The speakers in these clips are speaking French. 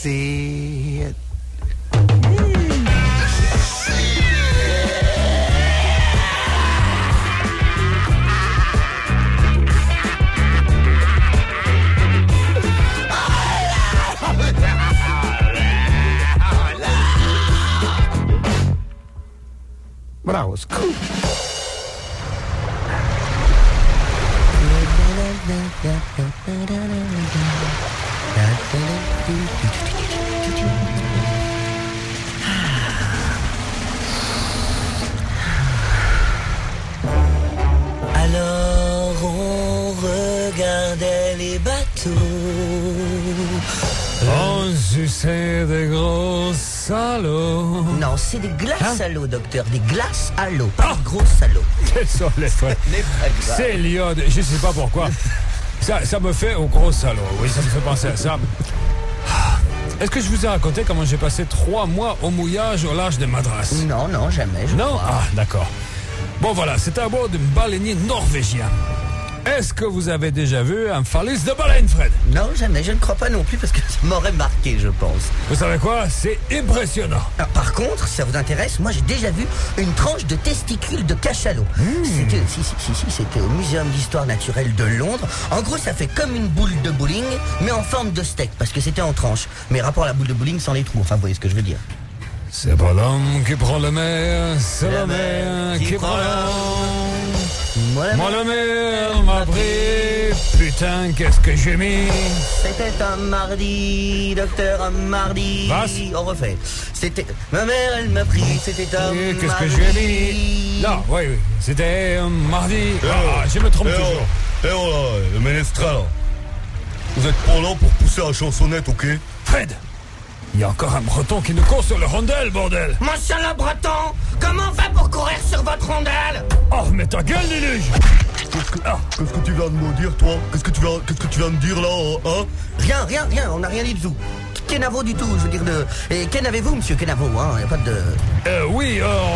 see it. But I was cool. Alors on regardait les bateaux. On suçait des gros salauds. Non, c'est des glaces à l'eau, docteur. Des glaces à l'eau, Ah. pas des gros salauds. Quels sont les frais? C'est l'iode, je sais pas pourquoi. Ça me fait au gros salaud. Oui, ça me fait penser à ça. Est-ce que je vous ai raconté comment j'ai passé 3 mois au mouillage au large de Madras? Non, non, jamais, je Non? crois. Ah, d'accord. Bon, voilà, c'était à bord d'un baleinier norvégien. Est-ce que vous avez déjà vu un phallus de baleine, Fred? Non, jamais, je ne crois pas non plus parce que ça m'aurait marqué, je pense. Vous savez quoi? C'est impressionnant. Alors, par contre, si ça vous intéresse, moi j'ai déjà vu une tranche de testicules de cachalot. C'était, c'était au Muséum d'Histoire Naturelle de Londres. En gros, ça fait comme une boule de bowling, mais en forme de steak, parce que c'était en tranche. Mais rapport à la boule de bowling sans les trous, enfin, vous voyez ce que je veux dire. C'est pas l'homme qui prend la mer, c'est la mer qui prend l'homme. Moi la mer m'a pris, putain qu'est-ce que j'ai mis. C'était un mardi, docteur, un mardi. Vasse. On refait. C'était... Ma mère, elle m'a pris, c'était un Et qu'est-ce que mardi. j'ai mis? Non, oui, c'était un mardi. Ah, je me trompe toujours. Eh oh là, le ménestral, là. Vous êtes pas là pour pousser la chansonnette, ok? Fred, il y a encore un breton qui nous court sur le rondel, bordel. Monsieur le breton, comment on fait pour courir sur votre rondelle? Oh, mais ta gueule, Léluge. Qu'est-ce que tu viens de me dire, toi? Qu'est-ce que tu viens de dire, là, hein? Rien, on n'a rien dit du tout. Kenavo du tout, je veux dire de... Et Ken avez-vous, monsieur Kenavo, hein? Y a pas de... Oui,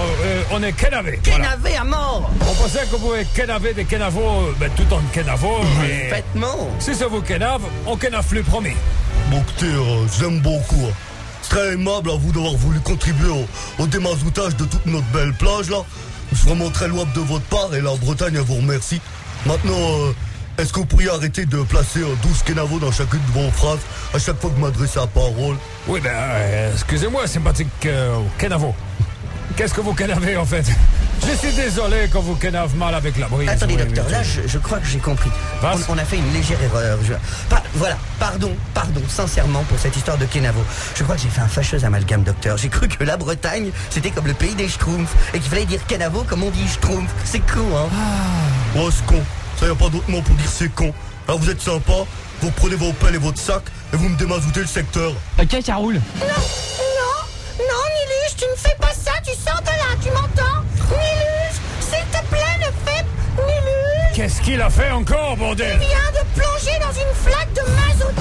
on est kenavé. Voilà. Kenavé à mort! On pensait qu'on pouvait kenaver des kenavos, tout en kenavo, mais... Parfaitement! Si ça vous kenave, on kenave plus, promis. Bon, écoutez, j'aime beaucoup. C'est très aimable à vous d'avoir voulu contribuer au démazoutage de toute notre belle plage, là. C'est vraiment très louable de votre part et la Bretagne, elle vous remercie. Maintenant, est-ce que vous pourriez arrêter de placer 12 kenavos dans chacune de vos phrases à chaque fois que vous m'adressez la parole? Oui, excusez-moi, sympathique kenavo. Qu'est-ce que vous kenavez, en fait? Je suis désolé quand vous kenave mal avec la brise. Attendez, Oui, docteur, mais là, je crois que j'ai compris. Vasse. On a fait une légère erreur. Voilà, pardon, sincèrement, pour cette histoire de Kenavo. Je crois que j'ai fait un fâcheux amalgame, docteur. J'ai cru que la Bretagne, c'était comme le pays des Schtroumpfs, et qu'il fallait dire Kenavo comme on dit Schtroumpf. C'est con, hein? Oh, c'est con. Ça y a pas d'autre mot pour dire c'est con. Alors vous êtes sympa, vous prenez vos pelles et votre sac, et vous me démazoutez le secteur. Ok, ça roule. Non, Nilus, tu ne fais pas ça, tu sors de là, tu m'entends? Nilus, s'il te plaît, ne fais... Nilus, Qu'est-ce qu'il a fait encore, bordel? viens de plonger dans une flaque de mazout.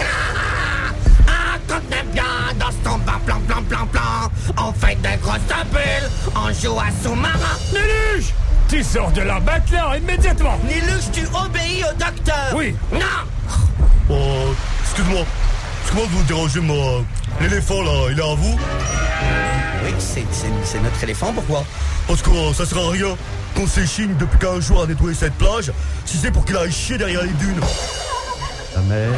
Quand bien dans son bar, plan, on fait des grosses bulles, on joue à sous-marin. Léluge, tu sors de la bête là, immédiatement. Nilus, tu obéis au docteur. Oui. Non. Oh, excuse-moi de vous déranger, mais l'éléphant, là, il est à vous? Oui, c'est notre éléphant, pourquoi? Parce que ça sert à rien qu'on s'échigne depuis 15 jours à nettoyer cette plage, si c'est pour qu'il aille chier derrière les dunes. La mer,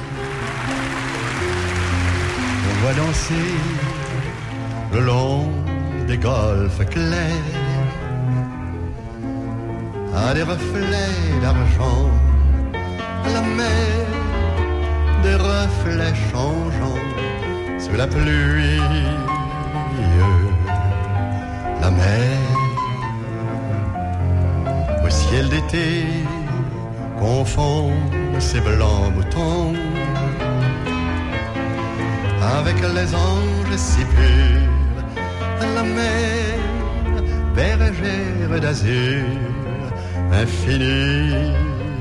on voit danser le long des golfes clairs, à des reflets d'argent, la mer, des reflets changeants sous la pluie, la mer, au ciel d'été, confond ses blancs moutons avec les anges si purs, la mer, bergère d'azur infinie.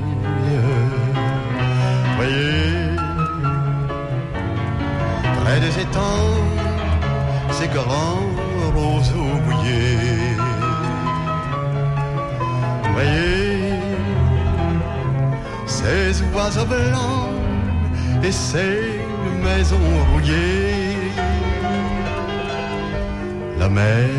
Voyez, près des étangs, ces grands roseaux mouillés. Voyez, ces oiseaux blancs et ces maison rouillée. La mer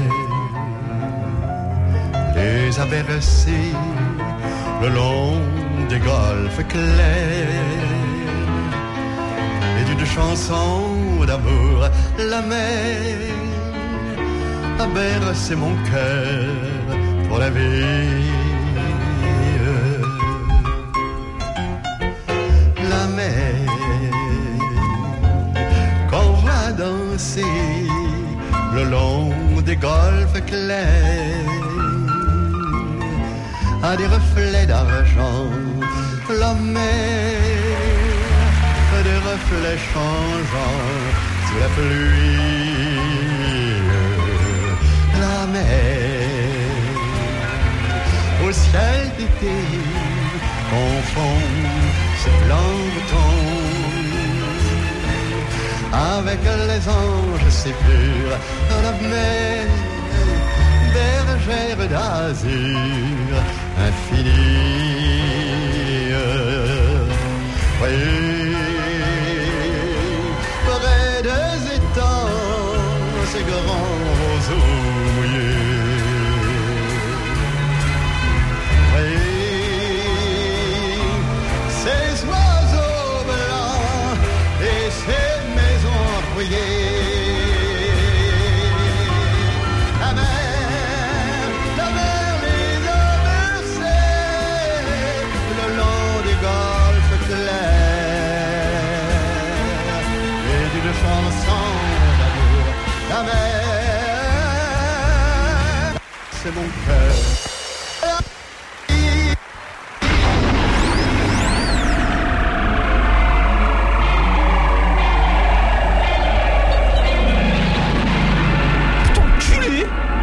les a bercés le long des golfes clairs. Et d'une chanson d'amour, la mer a bercé mon cœur pour la vie. La mer qu'on voit danser le long des golfes clairs a des reflets d'argent. La mer a des reflets changeants sous la pluie. La mer au ciel d'été confond ses planctons avec les anges si purs. La mer bergère d'azur infinie. Voyez, près des étangs, ces grands roseaux mouillés. Voyez, ces oiseaux blancs et ces maisons rouillées. La mer, c'est mon cœur. Putain, enculé!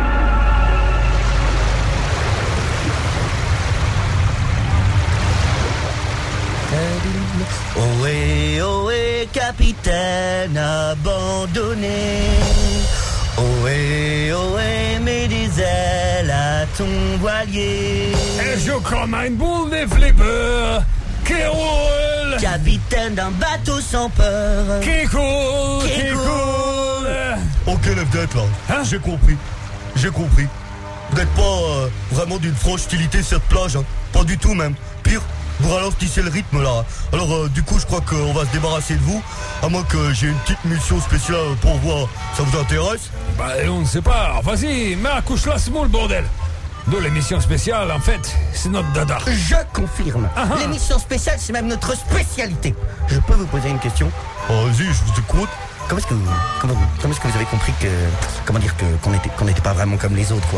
Ohé, ohé, capitaine abandonné. Ohé, ohé, mets des ailes à ton voilier. Et je comme une boule de flipper qui roule, Capitaine d'un bateau sans peur. qui coule, Qui qui coule. coule. Ok, lève tête là. Hein? J'ai compris. Vous n'êtes pas vraiment d'une franche utilité cette plage, hein. Pas du tout même. Pire, vous ralentissez le rythme là. Alors du coup je crois qu'on va se débarrasser de vous. À moins que j'ai une petite mission spéciale pour voir. Ça vous intéresse? Bah, on ne sait pas. Vas-y, mets un couche là, c'est bon le bordel. Nous, l'émission spéciale, en fait, c'est notre dada. Je confirme. Ah ah. L'émission spéciale, c'est même notre spécialité. Je peux vous poser une question? Vas-y, je vous écoute. Comment est-ce que vous avez compris que, qu'on n'était pas vraiment comme les autres, quoi?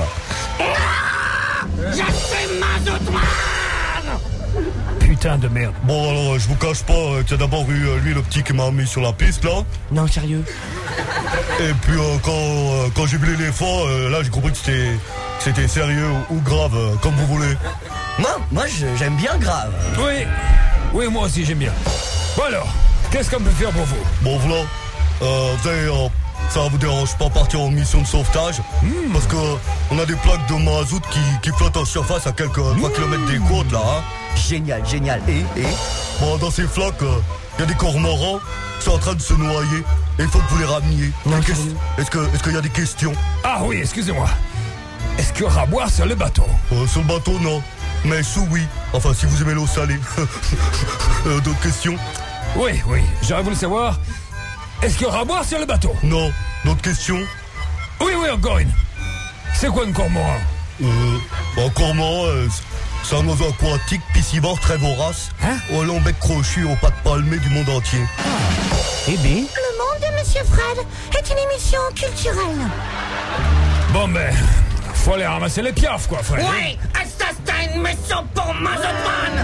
Putain de merde. Bon alors je vous cache pas qu'il y a d'abord eu lui le petit qui m'a mis sur la piste là. Non, sérieux? Et puis quand j'ai vu l'éléphant, là j'ai compris que c'était sérieux ou grave, comme vous voulez. Moi, j'aime bien grave. Oui, moi aussi, j'aime bien. Bon alors, qu'est-ce qu'on peut faire pour vous? Bon voilà, vous savez, ça vous dérange pas partir en mission de sauvetage? Parce que on a des plaques de mazout qui flottent en surface à quelques 3 km des côtes là, hein. Génial. Et Bon, dans ces flaques, il y a des cormorans qui sont en train de se noyer. Et il faut que vous les rameniez. Non, Est-ce qu'il y a des questions? Ah oui, excusez-moi. Est-ce qu'il y aura à boire sur le bateau? Sur le bateau, non. Mais sous, oui. Enfin, si vous aimez l'eau salée. D'autres questions? Oui, j'aurais voulu savoir. Est-ce qu'il y aura à boire sur le bateau? Non. D'autres questions? Oui, encore une. C'est quoi une cormoran? Un cormoran, c'est un oiseau aquatique, piscivore, très vorace. Hein? Au long bec crochu, aux pattes palmées du monde entier. Eh bien, Le monde de Monsieur Fred est une émission culturelle. Bon ben, faut aller ramasser les piafs quoi, frère. Oui, ça c'est une mission pour Mazotman.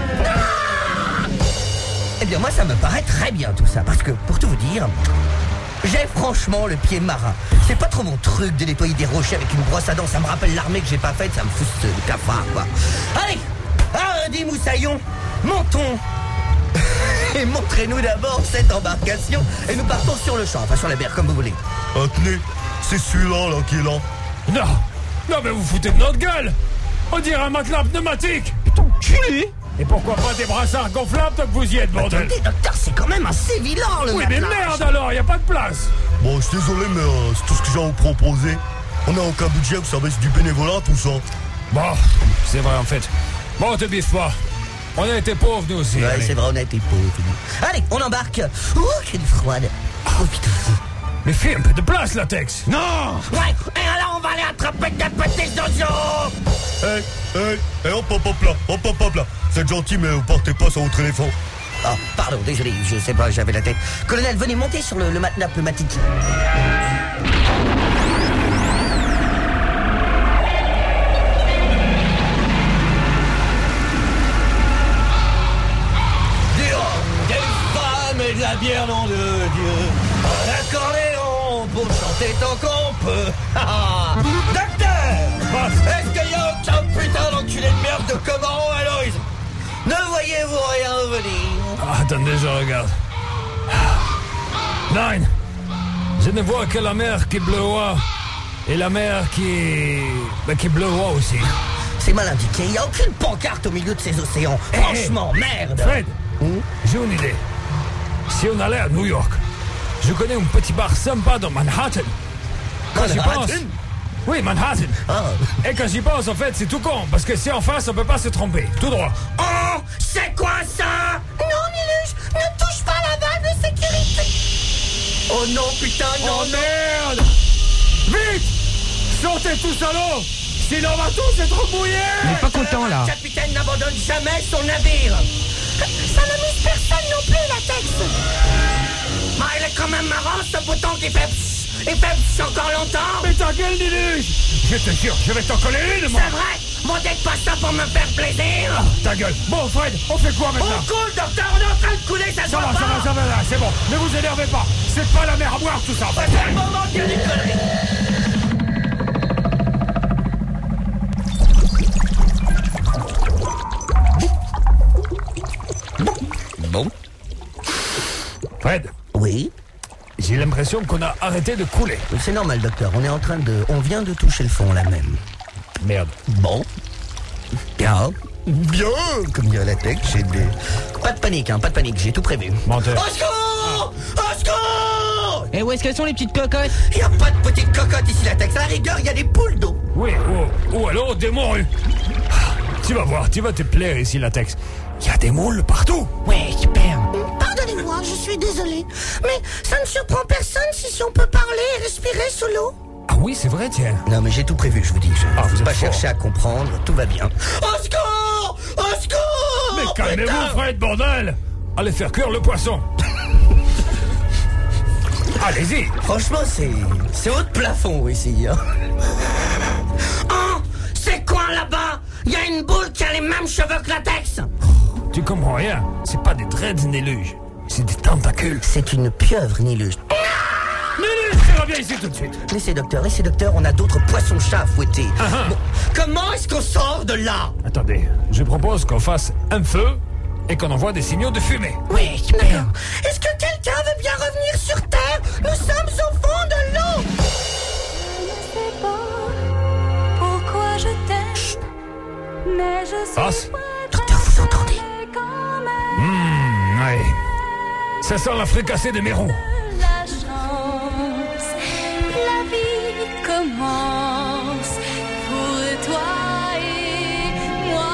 eh bien moi ça me paraît très bien tout ça. Parce que, pour tout vous dire, j'ai franchement le pied marin. C'est pas trop mon truc de nettoyer des rochers avec une brosse à dents. Ça me rappelle l'armée que j'ai pas faite, ça me fout le cafard quoi. Allez, des moussaillons, montons. Et montrez-nous d'abord cette embarcation. Et nous partons sur le champ, enfin sur la berge, comme vous voulez. Tenez, c'est celui-là là, qui est là. Non, mais vous foutez de notre gueule. On dirait un matelas pneumatique. Putain, enculé! Et pourquoi pas des brassards gonflables tant que vous y êtes, bordel? Attendez, docteur, c'est quand même assez vilain, le Oui, mais matelas. merde alors, y a pas de place. Bon, je suis désolé, mais c'est tout ce que j'ai à vous proposer. On n'a aucun budget, vous savez, c'est du bénévolat, tout ça. Bon, c'est vrai en fait. Bon, te biffe pas. On a été pauvres, nous aussi. Ouais, allez. c'est vrai, on a été pauvres. Allez, on embarque. Ouh, quelle froide. Oh putain. Mais fais un peu de place, Latex. Non! Ouais, et alors on va aller attraper des petits oiseaux. Hop là. Vous êtes gentil, mais vous partez pas sur votre téléphone. Oh, pardon, désolé, je sais pas, j'avais la tête. Colonel, venez monter sur le matelas pneumatique. Et de la bière, nom de Dieu. L'accordéon pour chanter tant qu'on peut. Docteur, est-ce qu'il y a aucun putain d'enculé de merde de Comoran à l'horizon? Ne voyez-vous rien venir? Ah, attendez, je regarde. Nine, je ne vois que la mer qui bleuoie et la mer qui bleuoie aussi. C'est mal indiqué, il n'y a aucune pancarte au milieu de ces océans. Franchement, merde. Fred, j'ai une idée. Si on allait à New York, je connais un petit bar sympa dans Manhattan. Quand j'y pense... Manhattan? Oui, Manhattan. Ah. Et quand j'y pense, en fait, c'est tout con. Parce que si en face, on peut pas se tromper. Tout droit. Oh, c'est quoi ça? Non, Nilus, ne touche pas la valve de sécurité. Oh non, putain, non, Oh non. merde! Vite! Sortez tous à l'eau! Sinon on va tous être mouillés! On n'est pas content, là. Le capitaine n'abandonne jamais son navire. Ça n'amuse personne non plus, Latex. Mais il est quand même marrant ce bouton qui fait psst. Il fait psst encore longtemps. Mais ta gueule, Nilus! Je te jure, je vais t'en coller une, moi! C'est vrai. Bon, dites pas ça pour me faire plaisir. Ta gueule! Bon, Fred, on fait quoi On maintenant? coule, docteur, on est en train de couler, ça se Ça voit va, pas. là, c'est bon. Ne vous énervez pas. C'est pas la mer à boire, tout ça. C'est le moment qu'il y a des conneries. Bon. Fred, Oui, j'ai l'impression qu'on a arrêté de couler. c'est normal, docteur. On vient de toucher le fond, là même. Merde. Bon. Bien. Bien, comme dirait Latex, j'ai des... Pas de panique, j'ai tout prévu. Menteur. Au secours! Au secours! Et où est-ce qu'elles sont, les petites cocottes? Il a pas de petite cocotte ici, Latex. À la rigueur, il y a des poules d'eau. Oui, ou alors des morues. Tu vas voir, tu vas te plaire ici, Latex. Il y a des moules partout. Ouais, super. Pardonnez-moi, je suis désolé. Mais ça ne surprend personne si on peut parler et respirer sous l'eau. Ah oui, c'est vrai, tiens. Non, mais j'ai tout prévu, je vous dis. Je vous ne êtes pas fort. chercher à comprendre, tout va bien. Au secours! Au secours! Mais calmez-vous, putain! Fred, bordel! Allez faire cuire le poisson. Allez-y. Franchement, c'est haut de plafond ici. Hein. Oh, c'est quoi là-bas? Il y a une boule qui a les mêmes cheveux que Latex. Tu comprends rien. C'est pas des dreads, Nilus. C'est des tentacules. C'est une pieuvre, Nilus. Nilus, tu reviens ici tout de suite. Laissez, docteur, on a d'autres poissons-chats à fouetter. Bon, comment est-ce qu'on sort de là? Attendez, je propose qu'on fasse un feu et qu'on envoie des signaux de fumée. Ouais, super. Est-ce que quelqu'un veut bien revenir sur Terre? Nous sommes au fond de l'eau. Je ne sais pas pourquoi je t'aime, mais je suis Passe. Docteur, vous entendez? quand même Ouais. Ça sent la fricassée de Méron. la chance. La vie commence pour toi et moi.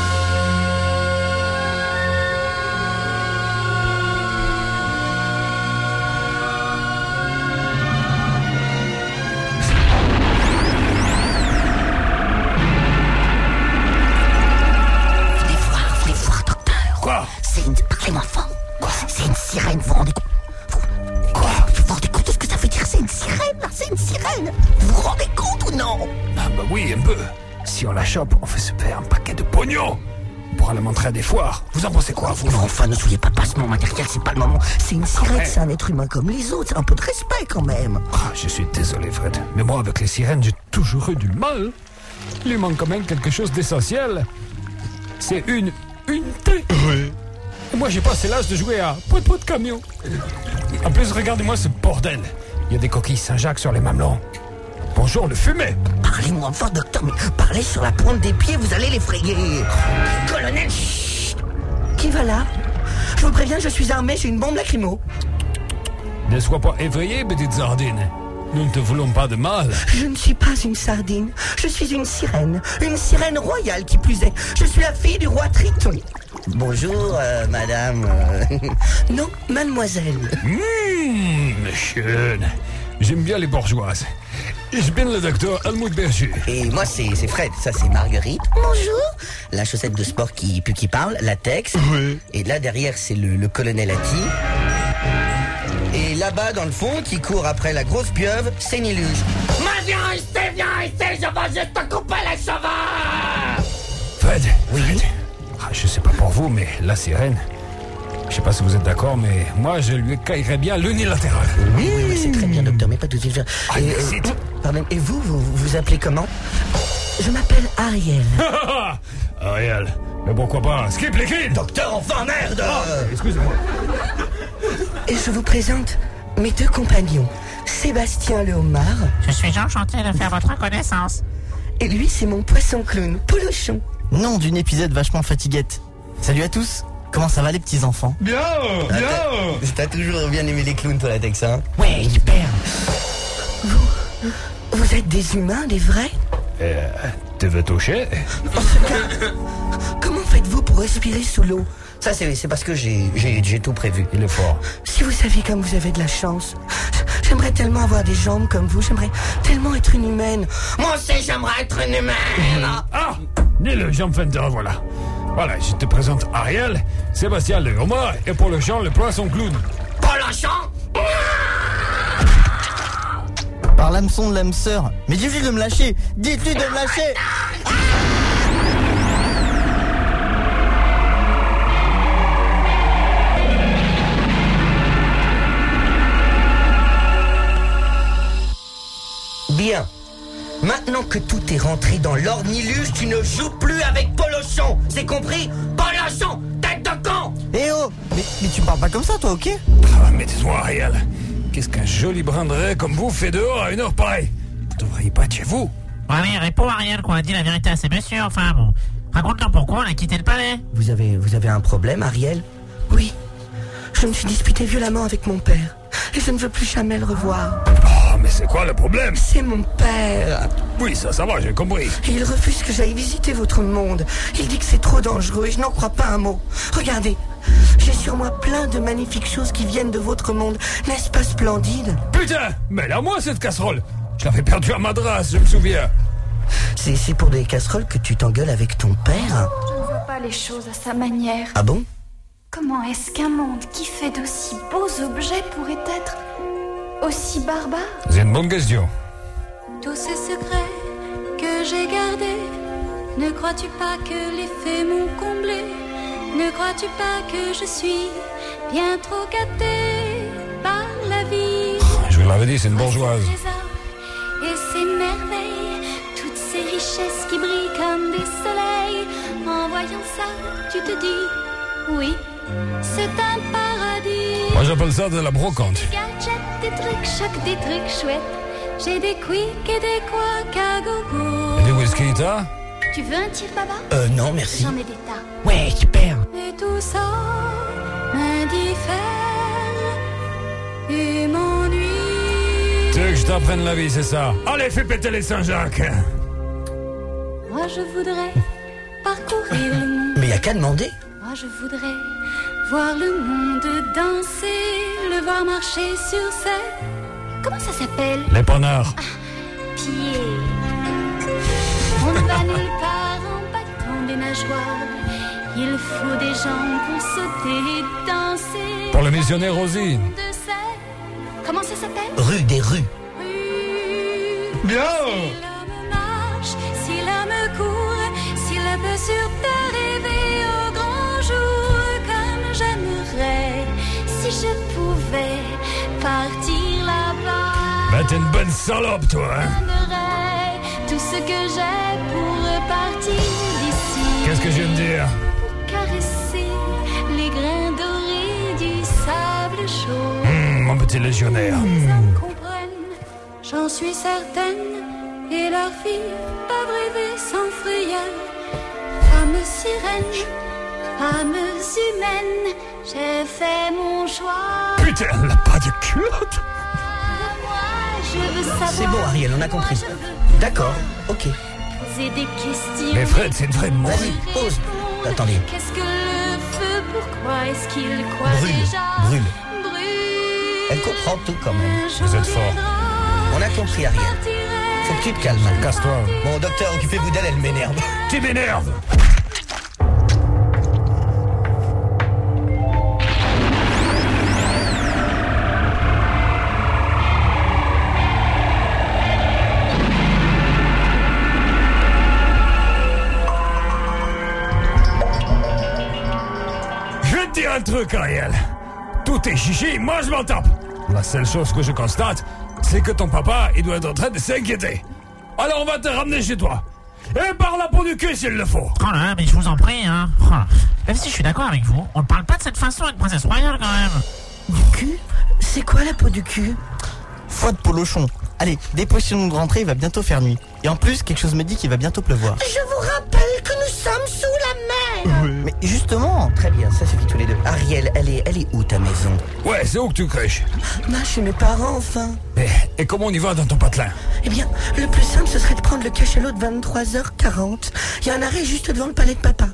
Venez voir, docteur. Quoi? C'est une... Parlez-moi fort. C'est une sirène, vous vous rendez compte? Quoi? Vous vous rendez compte de ce que ça veut dire? C'est une sirène, là, c'est une sirène. Vous vous rendez compte ou non? Ah bah oui, un peu. Si on la chope, on fait se faire un paquet de pognon. On pourra la montrer à des foires. Vous en pensez quoi, vous? Non, enfin, ne soyez pas passement matériel, c'est pas le moment. C'est une sirène, Ouais. c'est un être humain comme les autres. C'est un peu de respect quand même. Ah, je suis désolé, Fred. Mais moi, avec les sirènes, j'ai toujours eu du mal. Il lui manque quand même quelque chose d'essentiel. C'est une unité. Oui. Et moi, j'ai passé l'âge de jouer à pot de camion. En plus, regardez-moi ce bordel. Il y a des coquilles Saint-Jacques sur les mamelons. Bonjour, le fumet. Parlez-moi fort, docteur, mais parlez sur la pointe des pieds, vous allez l'effrayer. Colonel, chut. Qui va là? Je vous préviens, je suis armé, j'ai une bombe lacrymo. Ne sois pas effrayé, petite sardine. Nous ne te voulons pas de mal. Je ne suis pas une sardine, je suis une sirène royale qui plus est. Je suis la fille du roi Triton. Bonjour, madame. Non, mademoiselle. Schön. J'aime bien les bourgeoises. Ich bin le docteur Helmut Berger. Et moi, c'est Fred, ça c'est Marguerite. Bonjour. La chaussette de sport qui parle, latex. Oui. Et là, derrière, c'est le colonel Atti. Et là-bas, dans le fond, qui court après la grosse pieuvre, c'est Niluge. Viens ici, je vais juste te couper les cheveux. Fred. Oui. Fred. Ah, je sais pas pour vous, mais la sirène... Je sais pas si vous êtes d'accord, mais moi, je lui caillerais bien l'unilatéral. Oui, c'est très bien, docteur, mais pas tout de suite. Ah, merci. Pardon, et vous appelez comment? Je m'appelle Ariel. Ariel. Mais pourquoi pas? Skip les kills. Docteur, enfin, merde! Excusez-moi. Et je vous présente mes deux compagnons, Sébastien le homard, Je suis enchanté de faire votre connaissance. et lui, c'est mon poisson clown, Polochon. Nom d'une épisode vachement fatiguette. Salut à tous. Comment ça va les petits enfants? Bien. T'as toujours bien aimé les clowns, toi, Latex, hein? Ouais, super. Vous êtes des humains, des vrais? Tu veux toucher? En ce cas, comment faites-vous pour respirer sous l'eau? Ça, c'est parce que j'ai tout prévu. Il est fort. Si vous saviez comme vous avez de la chance. J'aimerais tellement avoir des jambes comme vous. J'aimerais tellement être une humaine. Moi aussi, j'aimerais être une humaine. Ah! Ni le Jean Fender, voilà. Voilà, je te présente Ariel, Sébastien le homard et pour le chant, le poisson clown. Polochon? Par l'hameçon de l'âme sœur. Mais dites-lui de me lâcher. Dites-lui de me lâcher. Bien. Maintenant que tout est rentré dans l'ordre, Niluge, tu ne joues plus avec Polochon. C'est compris? Polochon, tête de con! Eh oh, mais tu me parles pas comme ça, toi, ok? Ah, mais dis-moi, Ariel, qu'est-ce qu'un joli brin de raie comme vous fait dehors à une heure pareille? Vous devriez pas être chez vous. Allez, réponds Ariel, quoi. Dis la vérité à ces messieurs, enfin bon. Raconte-leur pourquoi on a quitté le palais. Vous avez un problème, Ariel? Oui. Je me suis disputé violemment avec mon père. Et je ne veux plus jamais le revoir. Oh, mais c'est quoi le problème? C'est mon père. Oui, ça va, j'ai compris. Et il refuse que j'aille visiter votre monde. Il dit que c'est trop dangereux et je n'en crois pas un mot. Regardez, j'ai sur moi plein de magnifiques choses qui viennent de votre monde. N'est-ce pas splendide? Putain, mais là, moi, cette casserole. Je l'avais perdue à Madras, je me souviens. C'est pour des casseroles que tu t'engueules avec ton père? Je ne vois pas les choses à sa manière. Ah bon? Comment est-ce qu'un monde qui fait d'aussi beaux objets pourrait être aussi barbare? C'est une bonne question. Tous ces secrets que j'ai gardés, ne crois-tu pas que les faits m'ont comblé? Ne crois-tu pas que je suis bien trop gâtée par la vie? Je vous l'avais dit, c'est une bourgeoise. Ces trésors et ces merveilles, toutes ces richesses qui brillent comme des soleils. En voyant ça, tu te dis, oui, c'est un paradis. Moi, j'appelle ça de la brocante. Des gadgets, des trucs chocs, des trucs chouettes. J'ai des quicks et des couacs à gogo. Et des whisky, t'as? Tu veux un tire-baba? Non, merci. J'en ai des tas. Ouais, super. Et tout ça m'indiffère et m'ennuie. Tu veux que je t'apprenne la vie, c'est ça? Allez, fais péter les Saint-Jacques. Moi je voudrais parcourir le monde. Mais y a qu'à demander. Moi je voudrais voir le monde danser, le voir marcher sur ses... Comment ça s'appelle? Les panards. Pieds. On ne va nulle part en battant des nageoires. Il faut des jambes pour sauter et danser. Pour le missionnaire Rosie. De ces... Comment ça s'appelle? Rue des rues. Bien. Si l'homme marche, si l'homme court, s'il peut sur terre rêver au grand jour, comme j'aimerais, si je pouvais partir là-bas. Bah, t'es une bonne salope, toi, hein? Je donnerais tout ce que j'ai pour repartir d'ici. Qu'est-ce que je viens de dire? Caresser les grains dorés du sable chaud. Mon petit légionnaire. Les hommes comprennent, j'en suis certaine, et leurs filles peuvent rêver sans frayeur. Femme sirène, âmes humaines, j'ai fait mon choix. Putain, elle n'a pas de culotte. Moi, je veux savoir. C'est bon, Ariel, on a compris. D'accord, ok. Poser des questions. Mais Fred, c'est une vraie mort. Vas-y, pause. Attendez. Qu'est-ce que le feu? Pourquoi est-ce qu'il croit Brûle, déjà? brûle. Brûle. Elle comprend tout quand même. Vous êtes fort. On a compris, Ariel. Faut que tu te calmes. Casse-toi. Bon, docteur, occupez-vous d'elle, elle m'énerve. Tu m'énerves. Je vais te dire un truc, Ariel. Tout est chichi, moi je m'en tape. La seule chose que je constate, c'est que ton papa, il doit être en train de s'inquiéter. Alors on va te ramener chez toi. Et par la peau du cul s'il le faut. Oh là, mais je vous en prie, hein. Oh. Même si je suis d'accord avec vous, on ne parle pas de cette façon à une princesse royale quand même. Du cul? C'est quoi la peau du cul? Foi de polochon. Allez, dépêchons-nous de rentrer, il va bientôt faire nuit. Et en plus, quelque chose me dit qu'il va bientôt pleuvoir. Je vous rappelle que nous sommes sous la mer. Mais justement, Très bien, ça suffit tous les deux. Ariel, elle est où ta maison? Ouais, c'est où que tu crèches? Bah, chez mes parents, enfin. Et comment on y va dans ton patelin? Eh bien, le plus simple, ce serait de prendre le cachalot de 23h40. Il y a un arrêt juste devant le palais de papa.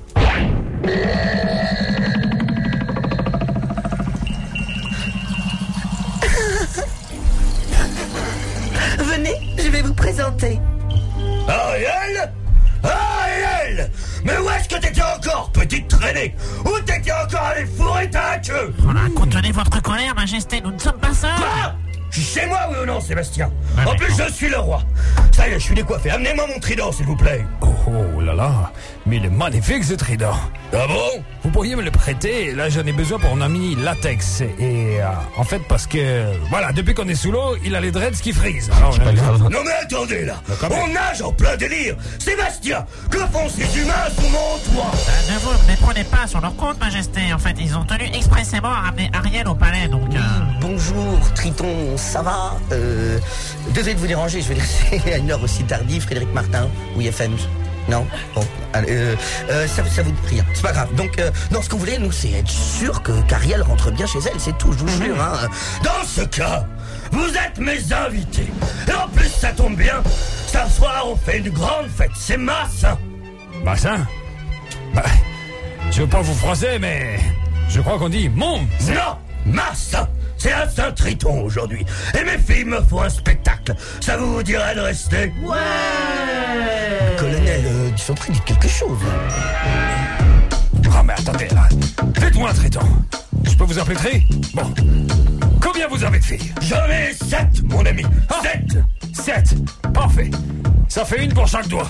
Venez, je vais vous présenter. Ariel? Ariel! Mais où est-ce que t'étais encore, petite traînée? Où t'étais encore allé fourrer ta queue? Voilà, contenez votre colère, Majesté, nous ne sommes pas seuls. Quoi? Je suis chez moi, oui ou non, Sébastien? Ah, En plus, je suis le roi. Ça y est, je suis décoiffé. Amenez-moi mon trident, s'il vous plaît. Oh là là, mais il est magnifique ce trident. Ah bon? Vous pourriez me le prêter? Là, j'en ai besoin pour mon ami Latex. Et en fait, parce que, voilà, depuis qu'on est sous l'eau, il a les dreads qui frisent. Alors, Non mais attendez, là. quand même. On nage en plein délire. Sébastien, que font ces humains sous mon toit? Ne vous méprenez pas sur leur compte, Majesté. En fait, ils ont tenu expressément à ramener Ariel au palais, donc... Bonjour, Triton, ça va? Désolé de vous déranger, je veux dire, c'est à une heure aussi tardive, Frédéric Martin, oui, FM. Non? Bon, ça vous dit rien, c'est pas grave. Donc, non, ce qu'on voulait, nous, c'est être sûr qu'Ariel rentre bien chez elle, c'est tout, je vous jure, hein. Dans ce cas, vous êtes mes invités. Et en plus, ça tombe bien. Ce soir, on fait une grande fête. C'est ma Saint. Bassin? Bah, je veux pas vous froisser, mais je crois qu'on dit mon. Non, ma Saint. C'est un Saint Triton aujourd'hui. Et mes filles me font un spectacle. Ça vous dirait de rester? Colonel, du Saint-Prix, dites quelque chose. Ah, mais attendez, là. Faites-moi un traitant. Je peux vous appeler Tri? Bon. Combien vous avez de filles? J'en ai 7, mon ami. 7. 7. Parfait. Ça fait une pour chaque doigt.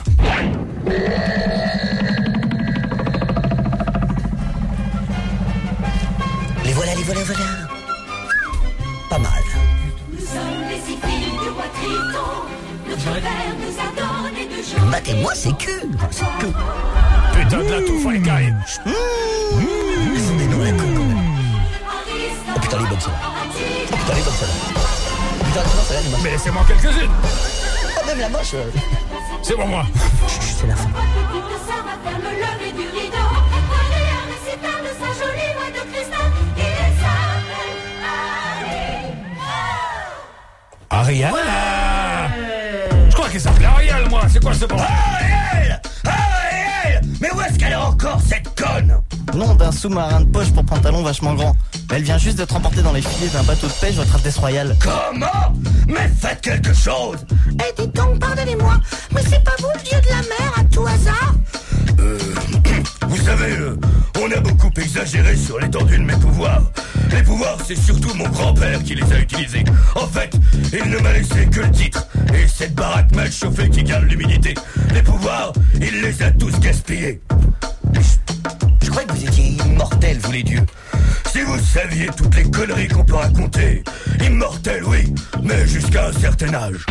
Les voilà, les voilà, voilà. Pas mal. Nous sommes les 6 filles du roi Triton. Notre père nous a donné 2 jours. Battez-moi, c'est que. C'est que. Putain de la touffe, les gars. Ils ont des noms, la coco. Oh putain, les bonnes, celle-là. Oh putain, les bonnes, celle-là. Oh putain, non, celle-là, elle est moche. Mais laissez-moi quelques-unes. Oh, même la moche. C'est pour moi. Chut, c'est la fin. Petite sœur va faire le lever du rideau. Marie a récital de sa jolie voix de cristal. Il s'appelle Ariel. Ariel. Je crois qu'il s'appelait Ariel, moi. C'est quoi ce bordel? Ariel! Ariel! Mais où est-ce qu'elle est encore, cette conne? nom d'un sous-marin de poche pour pantalon vachement grand. Elle vient juste d'être emportée dans les filets d'un bateau de pêche, votre Altesse Royale. Comment? Mais faites quelque chose! Eh, dites donc, pardonnez-moi, mais c'est pas vous le dieu de la mer à tout hasard? Vous savez, on a beaucoup exagéré sur l'étendue de mes pouvoirs. Les pouvoirs, c'est surtout mon grand-père qui les a utilisés. En fait, il ne m'a laissé que le titre et cette baraque mal chauffée qui garde l'humidité. Les pouvoirs, il les a tous gaspillés. Je croyais que vous étiez immortel, vous les dieux. Si vous saviez toutes les conneries qu'on peut raconter. Immortel, oui, mais jusqu'à un certain âge.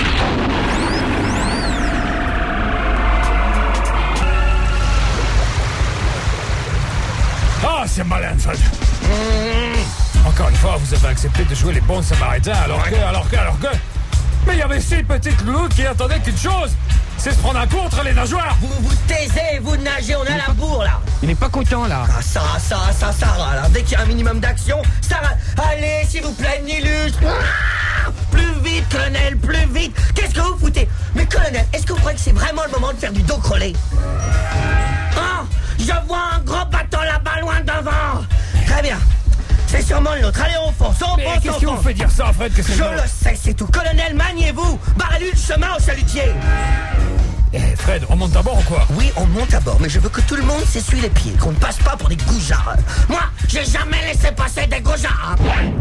Ah, c'est malin, Fred. Encore une fois, vous avez accepté de jouer les bons samaritains alors que... Mais il y avait 6 petites louloutes qui attendaient qu'une chose, c'est se prendre un coup entre les nageoires. Vous vous taisez, vous nagez, on est à la bourre là. Il est pas content là. Ah ça râle. Dès qu'il y a un minimum d'action, ça râle. Allez, s'il vous plaît, Nilus. Plus vite, colonel, plus vite. Qu'est-ce que vous foutez? Mais colonel, est-ce que vous croyez que c'est vraiment le moment de faire du dos crawlé? Oh, je vois un gros bateau là-bas loin devant. Très bien. C'est sûrement le nôtre. Allez, on fonce. Mais qu'est-ce qui vous fait dire ça, Fred, que c'est Je le sais, c'est tout. Colonel, maniez-vous. Barrez-lui le chemin au chalutier. Eh, Fred, on monte à bord ou quoi? Oui, on monte à bord, mais je veux que tout le monde s'essuie les pieds, qu'on ne passe pas pour des goujats. Moi, j'ai jamais laissé passer des goujats.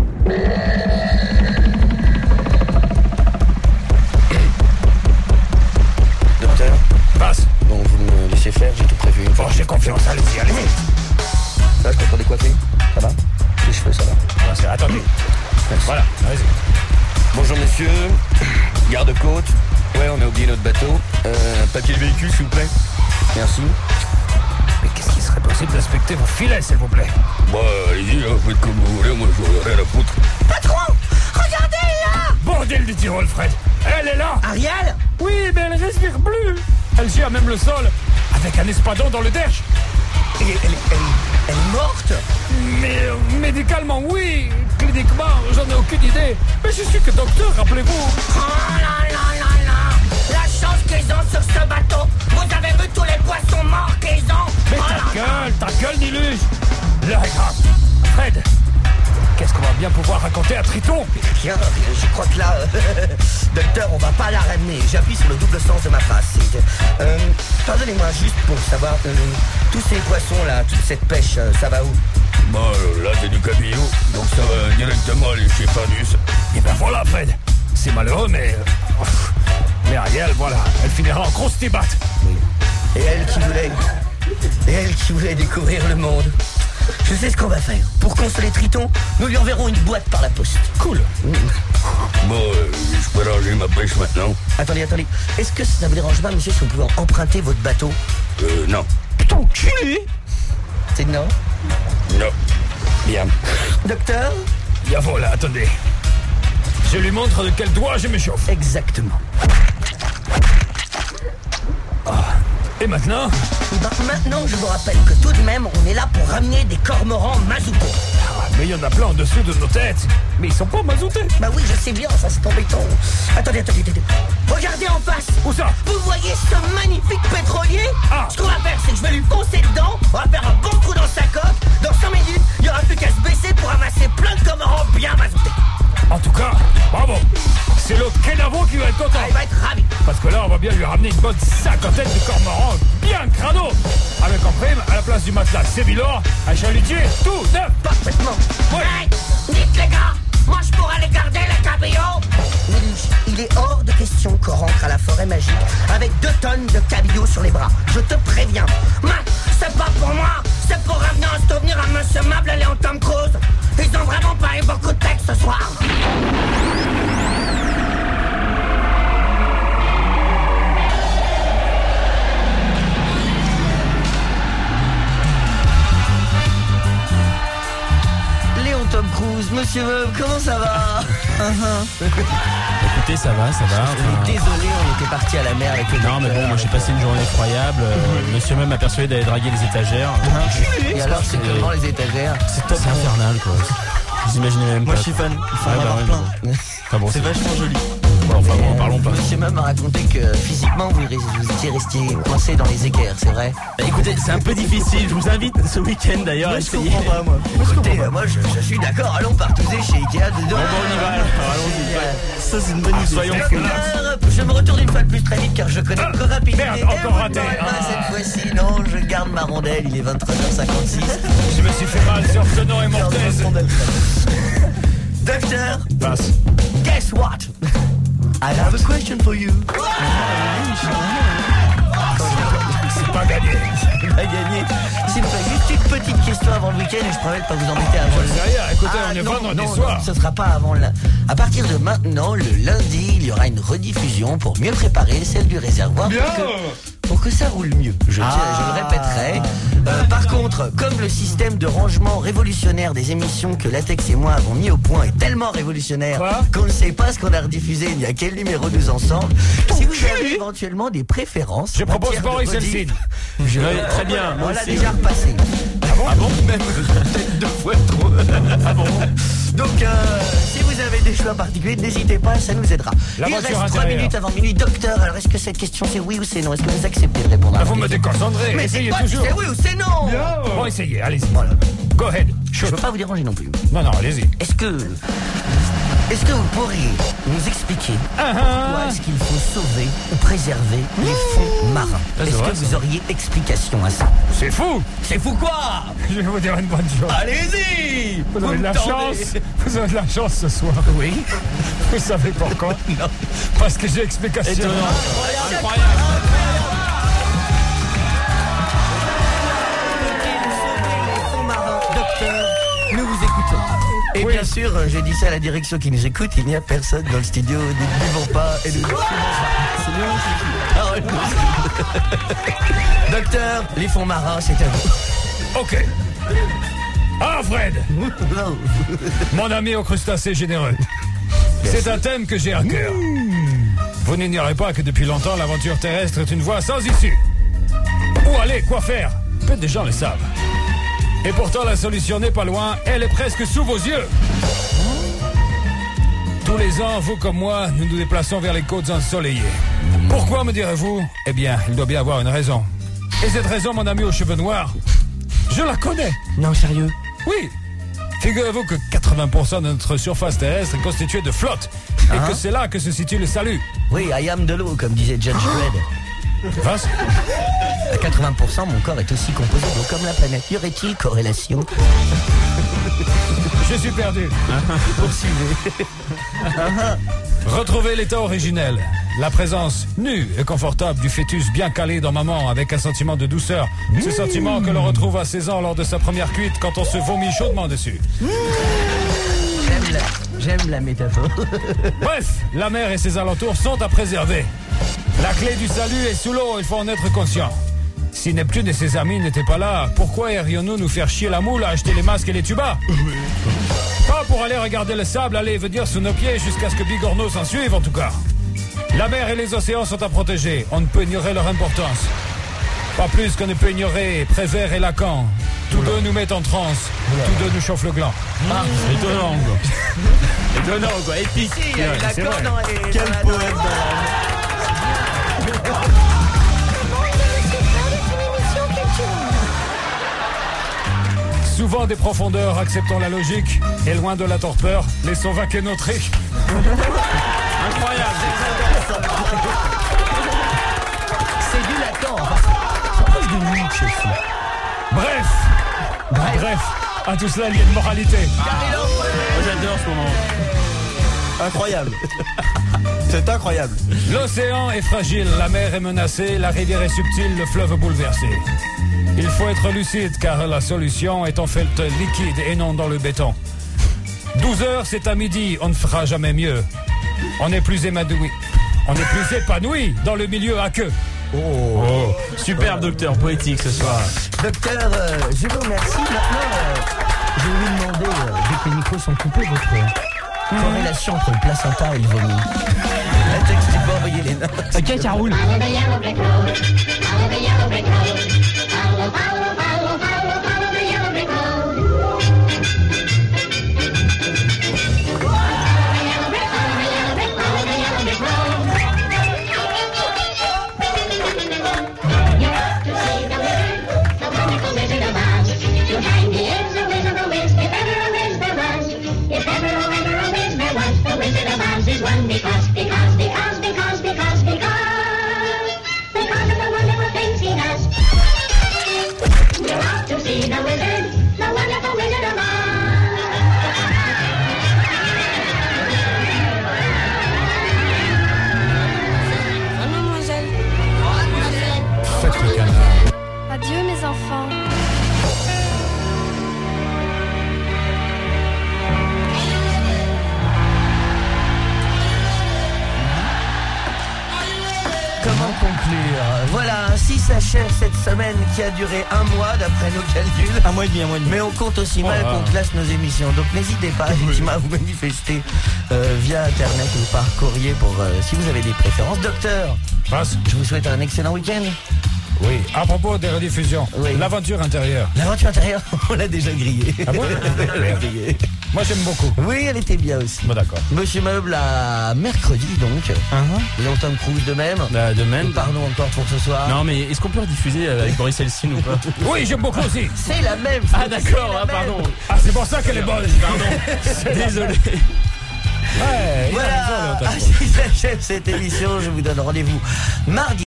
Docteur, Passe. bon, vous me laissez faire, j'ai tout prévu. Bon, j'ai confiance, allez-y. Ça, je peux pas décoiffer? Ça va? Les cheveux, ça va? Attendez. Merci. Voilà, vas-y. Bonjour messieurs, garde-côte. Ouais, on a oublié notre bateau. Papier de véhicule, s'il vous plaît. Merci. Mais qu'est-ce qu'il serait possible d'inspecter vos filets, s'il vous plaît? Bah, allez-y, faites comme vous voulez, moi je rien à la foutre. Patron, regardez là. Bordel du Tyrol, Fred. Elle est là. Ariel? Oui, mais elle respire plus. Elle gère même le sol avec un espadon dans le derche. Elle est morte? Mais médicalement, oui. Cliniquement, j'en ai aucune idée. Mais je suis que docteur, rappelez-vous. Oh là. La chance qu'ils ont sur ce bateau. Vous avez vu tous les poissons morts qu'ils ont? Mais Oh ta gueule, Nilus. L'heure est grave. Fred, qu'est-ce qu'on va bien pouvoir raconter à Triton? Bien, je crois que là, docteur, on va pas la ramener. J'appuie sur le double sens de ma phrase. Pardonnez-moi juste pour savoir, tous ces poissons là, toute cette pêche, ça va où? Bah, là c'est du cabillaud, donc ça va directement aller chez Fanus. Et ben voilà, Fred. C'est malheureux, mais... Mais Ariel, voilà, elle finira en grosse débatte. Et elle qui voulait découvrir le monde. Je sais ce qu'on va faire. Pour consoler Triton, nous lui enverrons une boîte par la poste. Cool. Bon, je peux ranger ma pêche maintenant. Attendez. Est-ce que ça vous dérange pas, monsieur, si on pouvait emprunter votre bateau? Non. Putain, culé. C'est non? Non. Bien. Docteur? Ya voilà, attendez. Je lui montre de quel doigt je m'échauffe. Exactement. Et maintenant? Maintenant, je vous rappelle que tout de même, on est là pour ramener des cormorans mazoutés. Mais il y en a plein en dessous de nos têtes. Mais ils sont pas mazoutés. Bah oui, je sais bien, ça c'est embêtant. Attendez. Regardez en face. Où ça? Vous voyez ce magnifique pétrolier? Ah. Ce qu'on va faire, c'est que je vais lui foncer dedans. On va faire un bon coup dans sa coque. Dans 5 minutes, il n'y aura plus qu'à se baisser pour amasser plein de cormorans bien mazoutés. En tout cas, bravo. C'est l'autre Kenavo qui va être content. Ah, il va être ravi. Parce que là, on va bien lui ramener une bonne cinquantaine de cormorans bien crado. Avec en prime, à la place du matelas Sévilor, un chalutier tout neuf. Parfaitement. Ouais. Hey, dites les gars, moi je pourrais les garder les cabillots. Il est hors de question qu'on rentre à la forêt magique avec 2 tonnes de cabillots sur les bras. Je te préviens. Mais c'est pas pour moi, c'est pour ramener un souvenir à Monsieur Mable et Léon Tom Cruise. Ils ont vraiment pas eu beaucoup de texte ce soir. Léon Tom Cruise, Monsieur Meuble, comment ça va? Écoutez, ça va. On est désolé, on était parti à la mer avec le Non, mais bon, moi j'ai passé une journée effroyable. Monsieur même m'a persuadé d'aller draguer les étagères. Et alors, c'est comment les étagères? C'est infernal, quoi. Vous imaginez même pas. Moi je suis fan, il faut en avoir plein. Enfin, bon, C'est vachement joli. Bon, enfin bon, parlons pas. Monsieur Meuble m'a raconté que physiquement vous étiez resté coincé dans les équerres, c'est vrai? Bah, écoutez, c'est un peu difficile. Je vous invite ce week-end d'ailleurs à Moi je essayer. comprends pas, moi. Écoutez, moi je suis d'accord, allons partouzer chez Ikea de Bon, on y va alors. Allons-y. Ça c'est une bonne idée. Soyons Docteur, je me retourne une fois de plus très vite car je connais encore rapidement. Merde, encore raté. Cette fois-ci, non, je garde ma rondelle, il est 23h56. Je me suis fait mal sur Tenon et Mortaise. Docteur, Passe. guess what? I have a question for you. C'est pas gagné. Il va gagner. S'il me plaît, juste une petite question avant le week-end et je promets de pas vous embêter avant le Sérieux, écoutez, on est non, vendredi non, soir. non, ce sera pas avant là. À partir de maintenant, le lundi, il y aura une rediffusion pour mieux préparer celle du réservoir. Bien. Pour pour que ça roule mieux. Je le répéterai. Par contre, comme le système de rangement révolutionnaire des émissions que Latex et moi avons mis au point est tellement révolutionnaire qu'on ne sait pas ce qu'on a rediffusé ni à quel numéro nous en sommes, si vous avez éventuellement des préférences... Je propose Boris Elsin. Très bien, moi on l'a aussi. déjà repassé. Ah bon Même peut-être 2 fois trop. Ah bon. Donc, si vous avez des choix particuliers, n'hésitez pas, ça nous aidera. Il reste 3 minutes avant minuit. Docteur, alors est-ce que cette question c'est oui ou c'est non? Est-ce que vous acceptez de répondre à la Vous me question? déconcentrez. Mais Essayez c'est toujours. C'est oui ou c'est non? Bon, essayez, allez-y. Voilà. Go ahead. Je veux pas vous déranger non plus. Non, allez-y. Est-ce que vous pourriez nous expliquer pourquoi est-ce qu'il faut sauver ou préserver les fonds marins? Est-ce que vous auriez explication à ça? C'est fou. C'est fou quoi? Je vais vous dire une bonne chose. Allez-y! Vous avez de la chance. Vous avez de la chance ce soir. Oui. Vous savez pourquoi? Non. Parce que j'ai explication. Étonnant. Incroyable. Docteur, nous vous écoutons. Et bien sûr, je dis ça à la direction qui nous écoute, il n'y a personne dans le studio, nous ne buvons pas et nous ne fumons pas. Docteur, les fonds marins, c'est à vous. Ok. Ah, Fred, mon ami aux crustacés généreux. C'est un thème que j'ai à cœur. Vous n'ignorez pas que depuis longtemps, l'aventure terrestre est une voie sans issue. Où aller, quoi faire? Peu de gens le savent. Et pourtant, la solution n'est pas loin, elle est presque sous vos yeux. Tous les ans, vous comme moi, nous nous déplaçons vers les côtes ensoleillées. Pourquoi, me direz-vous? Eh bien, il doit bien avoir une raison. Et cette raison, mon ami aux cheveux noirs, je la connais. Non, sérieux? Oui. Figurez-vous que 80% de notre surface terrestre est constituée de flotte. Et que c'est là que se situe le salut. Oui, I am de l'eau, comme disait Judge Dredd. Vince? À 80%, mon corps est aussi composé d'eau comme la planète. Y aurait-il corrélation? Je suis perdu. Poursuivez. Retrouver l'état originel. La présence nue et confortable du fœtus bien calé dans maman avec un sentiment de douceur. Ce sentiment que l'on retrouve à 16 ans lors de sa première cuite quand on se vomit chaudement dessus. J'aime la métaphore. Bref, la mer et ses alentours sont à préserver. La clé du salut est sous l'eau, il faut en être conscient. Si Neptune et ses amis n'étaient pas là, pourquoi irions-nous nous faire chier la moule à acheter les masques et les tubas? Pas pour aller regarder le sable aller et venir sous nos pieds jusqu'à ce que Bigorneau s'en suive en tout cas. La mer et les océans sont à protéger, on ne peut ignorer leur importance. Pas plus qu'on ne peut ignorer Prévert et Lacan. Tous deux nous mettent en transe, tous deux nous chauffent le gland. Étonnant, quoi. Étonnant, quoi. Épique. Si, il y a eu c'est Lacan vrai. dans les... Quel dans poète la- Souvent des profondeurs, acceptons la logique, et loin de la torpeur, laissons vaquer notre riche. Incroyable. C'est du Lacan. C'est proche de Nietzsche aussi. Bref, à tout cela il y a une moralité. Moi, j'adore ce moment. Incroyable. C'est incroyable. L'océan est fragile, la mer est menacée, la rivière est subtile, le fleuve bouleversé. Il faut être lucide car la solution est en fait liquide et non dans le béton. 12 heures, c'est à midi, on ne fera jamais mieux. On est plus épanoui. On est plus épanoui dans le milieu à queue. Oh. Superbe docteur, poétique ce soir. Docteur, je vous remercie. Maintenant, je vais vous demander, dès que les micros sont coupés, votre corrélation entre le placenta et le vomi. La texte, tu peux envoyer les notes. Ok, ça roule. Because of the wonderful things he does. We're off to see the wizard. conclure. Voilà, ainsi s'achève cette semaine qui a duré un mois d'après nos calculs. Un mois et demi. Mais on compte aussi mal qu'on classe nos émissions. Donc n'hésitez pas effectivement à vous manifester via internet ou par courrier pour si vous avez des préférences. Docteur, je vous souhaite un excellent week-end. Oui, à propos des rediffusions, oui. L'aventure intérieure. L'aventure intérieure, on l'a déjà grillée. Ah bon? Moi j'aime beaucoup. Oui, elle était bien aussi. Bon d'accord. Monsieur Meuble à mercredi donc. Léon Tom Cruise de même. De même. Pardon encore pour ce soir. Non mais est-ce qu'on peut rediffuser avec Boris Helsin ou pas? Oui, j'aime beaucoup aussi. C'est la même. Ah d'accord, pardon. Ah c'est pour ça qu'elle est bonne. Pardon. Désolé. Ouais, voilà, ainsi s'achève cette émission. Je vous donne rendez-vous mardi.